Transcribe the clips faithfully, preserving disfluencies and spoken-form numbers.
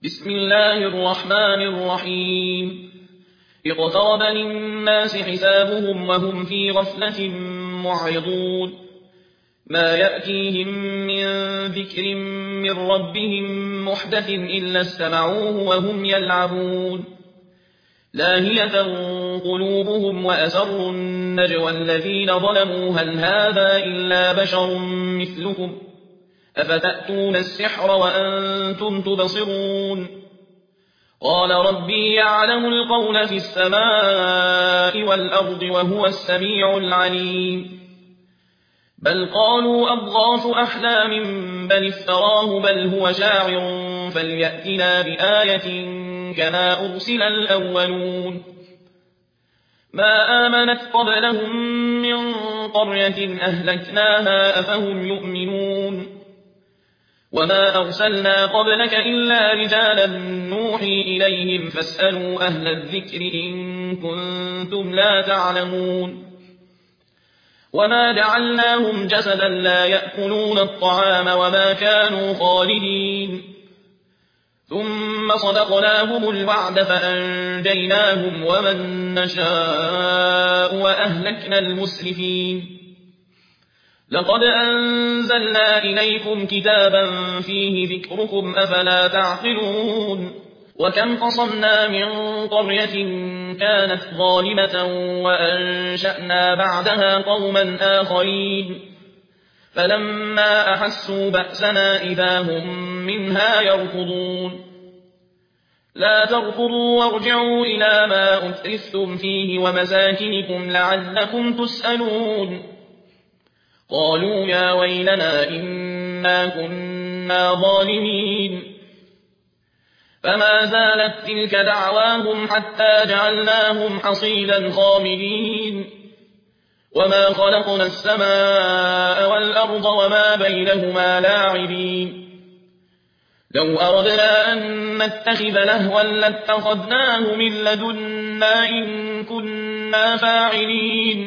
بسم الله الرحمن الرحيم اقترب للناس حسابهم وهم في غفلة معرضون ما يأتيهم من ذكر من ربهم محدث إلا استمعوه وهم يلعبون لاهية قلوبهم وأسروا النجوى الذين ظلموا هل هذا إلا بشر مثلكم أفتأتون السحر وأنتم تبصرون قال ربي يعلم القول في السماء والأرض وهو السميع العليم بل قالوا أضغاث أحلام بل افتراه بل هو شاعر فليأتنا بآية كما أرسل الأولون ما آمنت قبلهم من قرية أهلكناها أفهم يؤمنون وما أرسلنا قبلك إلا رجالا نوحي إليهم فاسألوا أهل الذكر إن كنتم لا تعلمون وما جعلناهم جسدا لا يأكلون الطعام وما كانوا خالدين ثم صدقناهم الوعد فأنجيناهم ومن نشاء وأهلكنا المسرفين لقد أنزلنا إليكم كتابا فيه ذكركم أفلا تعقلون وكم قصمنا من قرية كانت ظالمة وأنشأنا بعدها قوما آخرين فلما أحسوا بأسنا إذا هم منها يركضون لا تركضوا وارجعوا إلى ما أترفتم فيه ومساكنكم لعلكم تسألون قالوا يا ويلنا إنا كنا ظالمين فما زالت تلك دعواهم حتى جعلناهم حصيدا خامدين وما خلقنا السماء والأرض وما بينهما لاعبين لو أردنا أن نتخذ لهوا لاتخذناه من لدنا إن كنا فاعلين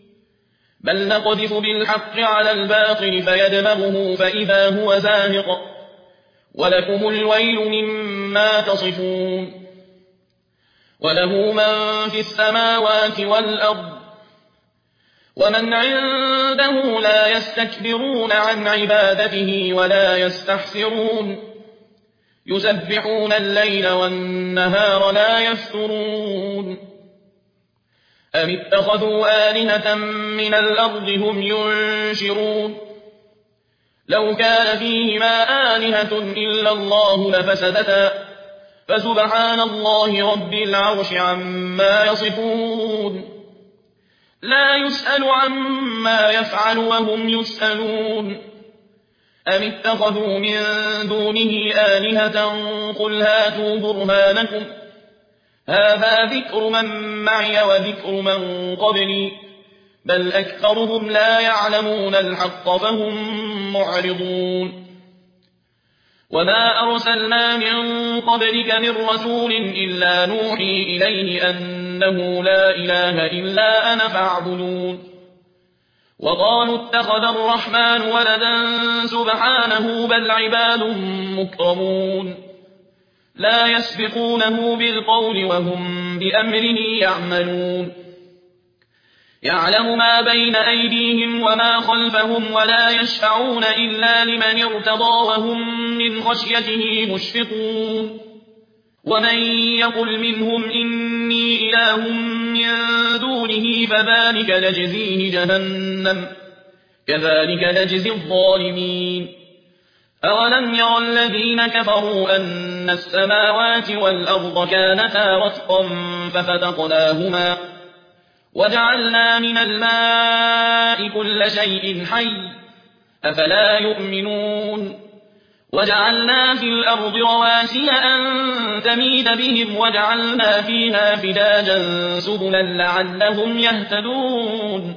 بل نقذف بالحق على الباطل فيدمغه فإذا هو زاهق ولكم الويل مما تصفون وله من في السماوات والأرض ومن عنده لا يستكبرون عن عبادته ولا يستحسرون يسبحون الليل والنهار لا يفترون أم اتخذوا آلهة من الأرض هم ينشرون لو كان فيهما آلهة إلا الله لفسدتا فسبحان الله رب العرش عما يصفون لا يسأل عما يفعل وهم يسألون أم اتخذوا من دونه آلهة قل هاتوا برهانكم هذا ذكر من معي وذكر من قبلي بل أكثرهم لا يعلمون الحق فهم معرضون وما أرسلنا من قبلك من رسول إلا نوحي إليه أنه لا إله إلا أنا فاعبدون وقالوا اتخذ الرحمن ولدا سبحانه بل عباد مكرمون لا يسبقونه بالقول وهم بأمره يعملون يعلم ما بين أيديهم وما خلفهم ولا يشفعون إلا لمن ارتضى وهم من خشيته مشفقون ومن يقل منهم إني إله من دونه فذلك نجزيه جهنم كذلك نجزي الظالمين أولم ير الذين كفروا أن السماوات والأرض كانتا رتقا ففتقناهما وجعلنا من الماء كل شيء حي أفلا يؤمنون وجعلنا في الأرض رواسي أن تميد بهم وجعلنا فيها فجاجا سبلا لعلهم يهتدون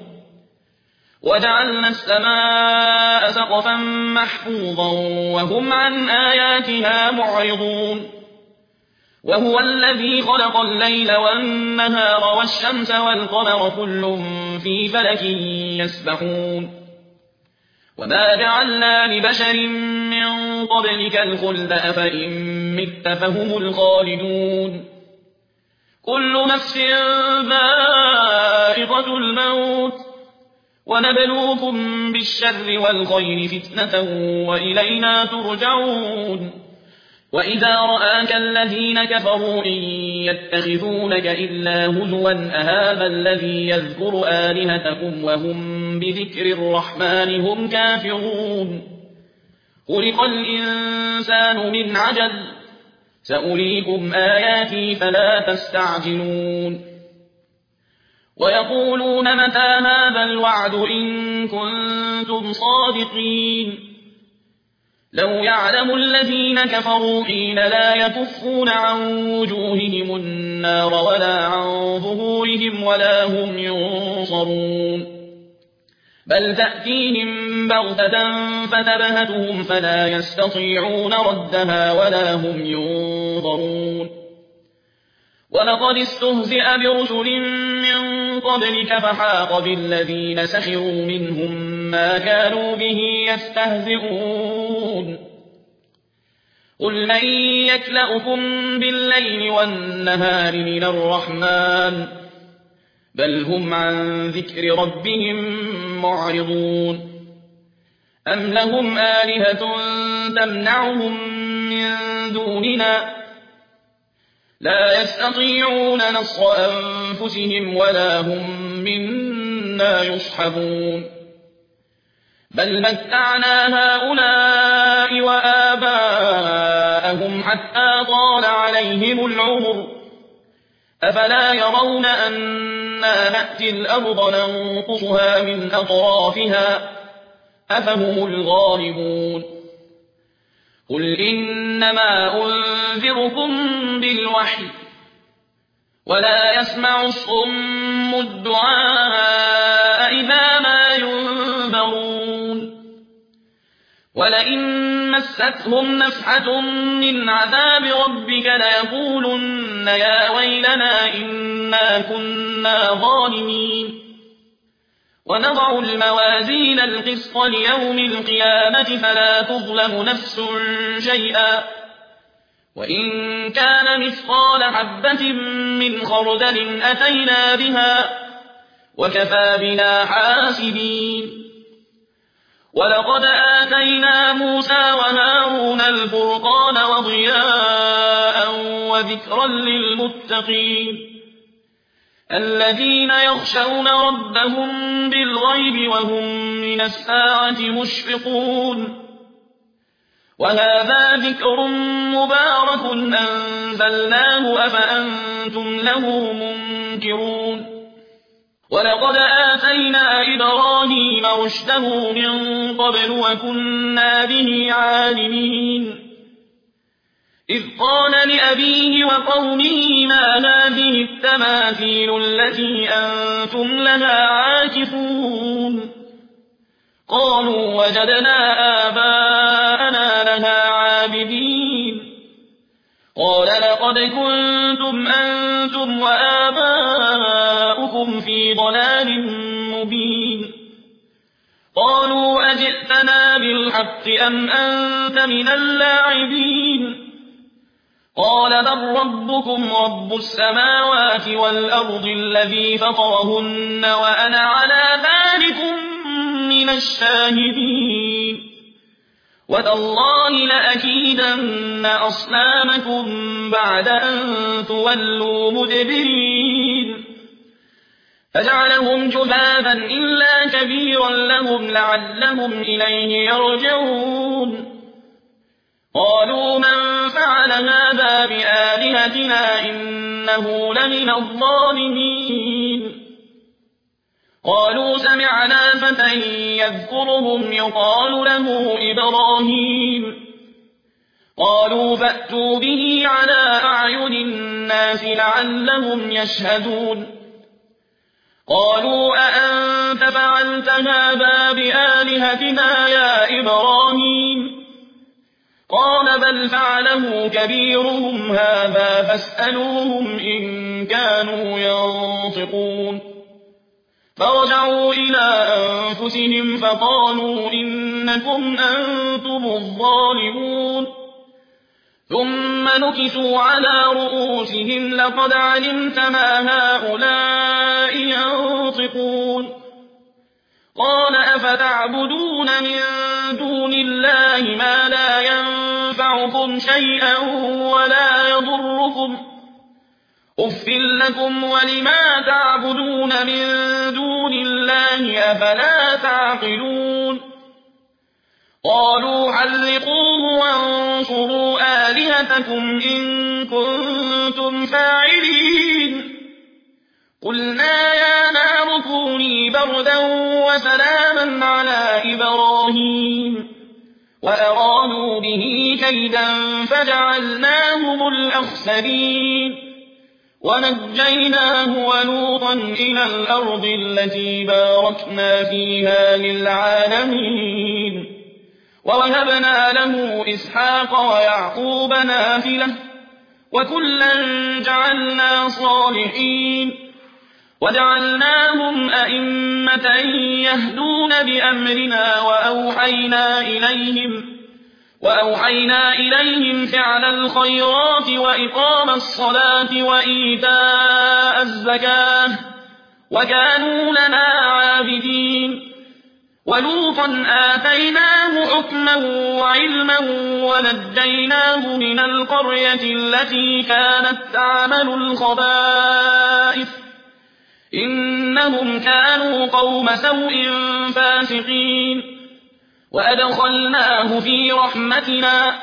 وجعلنا السماء سقفا محفوظا وهم عن آياتها معرضون وهو الذي خلق الليل والنهار والشمس والقمر كل في فلك يسبحون وما جعلنا لبشر من من قبلك الخلد أفإن مت فهم الخالدون كل نفس ذائقة الموت ونبلوكم بالشر والخير فتنة وإلينا ترجعون وإذا رآك الذين كفروا إن يتخذونك إلا هزوا أهذا الذي يذكر آلهتكم وهم بذكر الرحمن هم كافرون خلق الإنسان من عجل سأريكم آياتي فلا تستعجلون ويقولون متى هذا الوعد إن كنتم صادقين لو يعلم الذين كفروا حين لا يكفون عن وجوههم النار ولا عن ظهورهم ولا هم ينصرون بل تأتيهم بغتة فتبهتهم فلا يستطيعون ردها ولا هم ينظرون ولقد استهزئ برسل من قبلك فحاق بالذين سخروا منهم ما كانوا به يستهزئون قل من يكلؤكم بالليل والنهار من الرحمن بل هم عن ذكر ربهم معرضون أم لهم آلهة تمنعهم من دوننا لا يستطيعون نصر أنفسهم ولا هم منا يصحبون بل متعنا هؤلاء وآباءهم حتى طال عليهم العمر أفلا يرون أنا نأتي الأرض ننقصها من أطرافها أفهم الغالبون قل إنما أنذركم بالوحي ولا يسمع الصم الدعاء إذا ما ينذرون ولئن مستهم نفحة من عذاب ربك ليقولن يا ويلنا إنا كنا ظالمين ونضع الموازين القسط ليوم القيامة فلا تظلم نفس شيئا وإن كان مثقال حبة من خردل أتينا بها وكفى بنا حاسبين ولقد آتينا موسى وهارون الفرقان وضياء وذكرا للمتقين الذين يخشون ربهم بالغيب وهم من الساعة مشفقون وهذا ذكر مبارك أنزلناه أفأنتم له منكرون ولقد آتينا إبراهيم رشده من قبل وكنا به عالمين إذ قال لأبيه وقومه ما هذه التماثيل التي أنتم لها عاكفون قالوا وجدنا آباءنا لها عابدين قال لقد كنتم أنتم وآباؤكم في ضلال مبين قالوا أجئتنا بالحق أم أنت من اللاعبين قال بل ربكم رب السماوات والأرض الذي فطرهن وأنا على ذلك من الشاهدين وتالله لأكيدن أصنامكم بعد أن تولوا مدبرين فجعلهم جذاذا إلا كبيرا لهم لعلهم إليه يرجعون قالوا من فعل هذا بآلهتنا إنه لمن الظالمين قالوا سمعنا فتى يذكرهم يقال له إبراهيم قالوا فأتوا به على أعين الناس لعلهم يشهدون قالوا أأنت فعلت هذا بآلهتنا يا إبراهيم قال بل فعله كبيرهم هذا فاسألوهم إن كانوا ينطقون فرجعوا إلى أنفسهم فقالوا إنكم أنتم الظالمون ثم نكسوا على رؤوسهم لقد علمت ما هؤلاء ينطقون قال أفتعبدون من دون الله ما لا ينفعكم شيئا ولا يضركم أف لكم ولما تعبدون من دون الله أفلا تعقلون قالوا حرقوه وانصروا آلهتكم إن كنتم فاعلين قلنا يا نار كوني بردا وسلاما على إبراهيم وأرادوا به كيدا فجعلناهم الأخسرين ونجيناه ولوطا إلى الأرض التي باركنا فيها للعالمين ووهبنا له إسحاق ويعقوب نافلة وكلا جعلنا صالحين وجعلناهم أئمة يهدون بأمرنا وأوحينا إليهم وأوحينا إليهم فعل الخيرات وإقام الصلاة وإيتاء الزكاة وكانوا لنا عابدين ولوطا آتيناه حكما وعلما ونجيناه من القرية التي كانت تعمل الخبائث إنهم كانوا قوم سوء فاسقين وأدخلناه في رحمتنا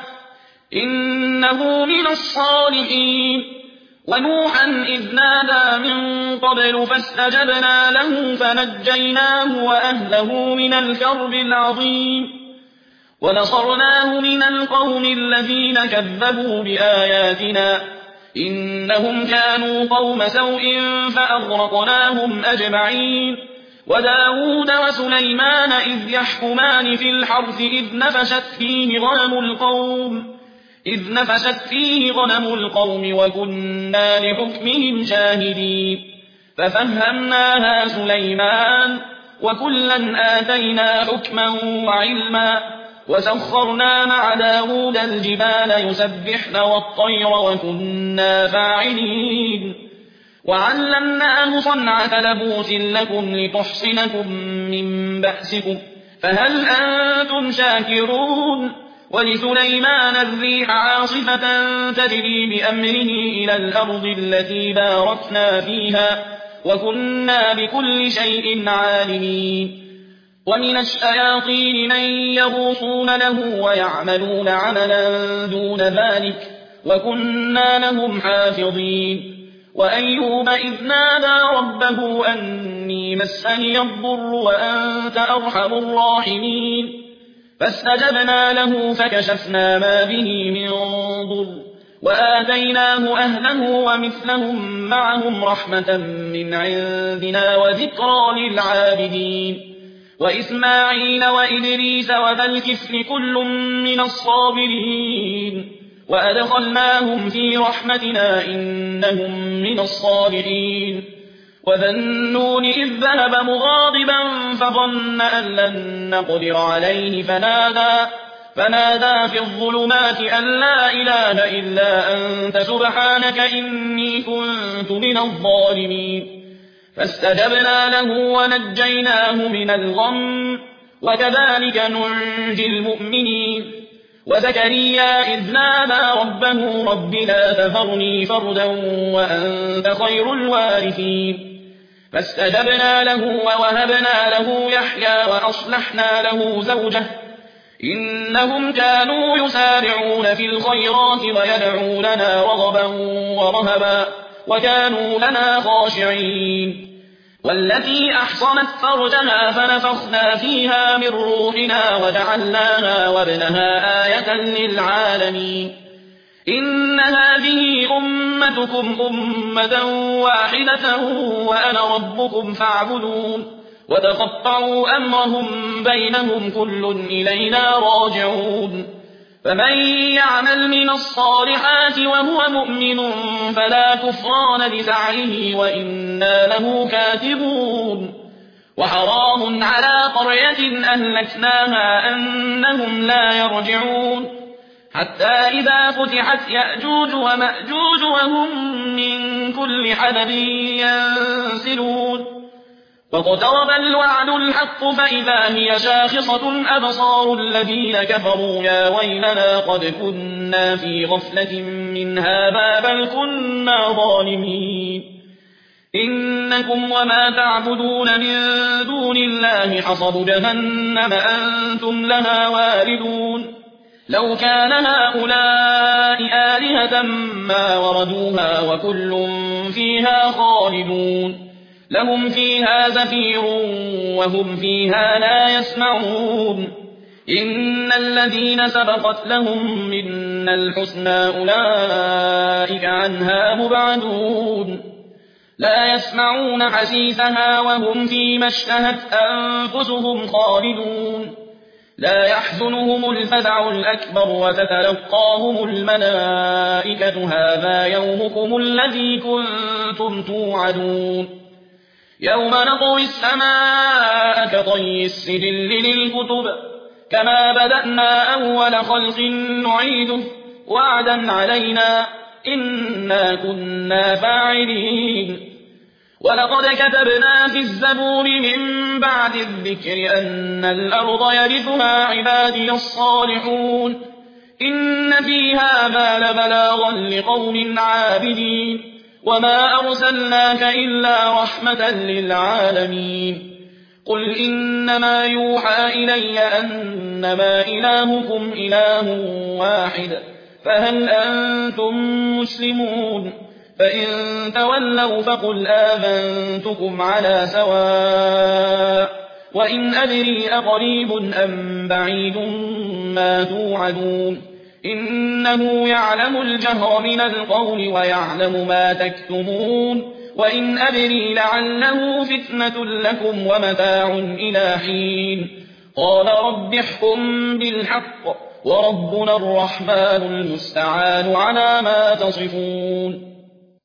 إنه من الصالحين ونوحا إذ نادى من قبل فاستجبنا له فنجيناه وأهله من الكرب العظيم ونصرناه من القوم الذين كذبوا بآياتنا إنهم كانوا قوم سوء فأغرقناهم أجمعين وداود وسليمان إذ يحكمان في الحرث إذ نفشت فيه غنم القوم إذ نفشت فيه غنم القوم وكنا لحكمهم شاهدين ففهمناها سليمان وكلا آتينا حكما وعلما وسخرنا مع داود الجبال يسبحن والطير وكنا فاعلين وعلمناه صنعة لبوس لكم لتحصنكم من بأسكم فهل أنتم شاكرون ولسليمان الريح عاصفة تجري بأمره إلى الأرض التي باركنا فيها وكنا بكل شيء عالمين ومن الشياطين من يغوصون له ويعملون عملا دون ذلك وكنا لهم حافظين وأيوب إذ نادى ربه أني مسني الضر وأنت أرحم الراحمين فاستجبنا له فكشفنا ما به من ضر وآتيناه أهله ومثلهم معهم رحمة من عندنا وذكرى للعابدين وإسماعيل وإدريس وذا الكفل كل من الصابرين وأدخلناهم في رحمتنا إنهم من الصالحين وذا النون إذ ذهب مغاضبا فظن أن لن نقدر عليه فنادى, فنادى في الظلمات أن لا إله إلا أنت سبحانك إني كنت من الظالمين فاستجبنا له ونجيناه من الغم وكذلك ننجي المؤمنين وزكريا إذ نادى ربه رب لا تذرني فردا وأنت خير الوارثين فاستجبنا له ووهبنا له يحيى وأصلحنا له زوجه إنهم كانوا يسارعون في الخيرات ويدعوننا رغبا ورهبا وكانوا لنا خاشعين والتي أحصنت فرجها فنفخنا فيها من روحنا وجعلناها وابنها آية للعالمين إن هذه أمتكم أمة واحدة وأنا ربكم فاعبدون وتقطعوا أمرهم بينهم كل إلينا راجعون فمن يعمل من الصالحات وهو مؤمن فلا كفران لسعيه وإنا له كاتبون وحرام على قرية أهلكناها أنهم لا يرجعون حتى إذا فتحت يأجوج ومأجوج وهم من كل حدب ينسلون واقترب الوعد الحق فإذا هي شاخصة أبصار الذين كفروا يا ويلنا قد كنا في غفلة من هذا بل كنا ظالمين إنكم وما تعبدون من دون الله حصب جهنم أنتم لها واردون لو كان هؤلاء آلهة ما وردوها وكل فيها خالدون لهم فيها زفير وهم فيها لا يسمعون إن الذين سبقت لهم منا الحسنى أولئك عنها مبعدون لا يسمعون حسيسها وهم فيما اشتهت أنفسهم خالدون لا يحزنهم الفزع الأكبر وتتلقاهم الملائكة هذا يومكم الذي كنتم توعدون يوم نطوي السماء كطي السجل للكتب كما بدأنا أول خلق نعيده وعدا علينا إنا كنا فاعلين ولقد كتبنا في الزبور من بعد الذكر أن الأرض يرثها عبادي الصالحون إن في هذا لبلاغا لقوم عابدين وما أرسلناك إلا رحمة للعالمين قل إنما يوحى إلي أنما إلهكم إله واحد فهل أنتم مسلمون فإن تولوا فقل آذنتكم على سواء وإن أدري أقريب أم بعيد ما توعدون إنه يعلم الجهر من القول ويعلم ما تكتمون وإن أدري لعله فتنة لكم ومتاع إلى حين قال رب احكم بالحق وربنا الرحمن المستعان على ما تصفون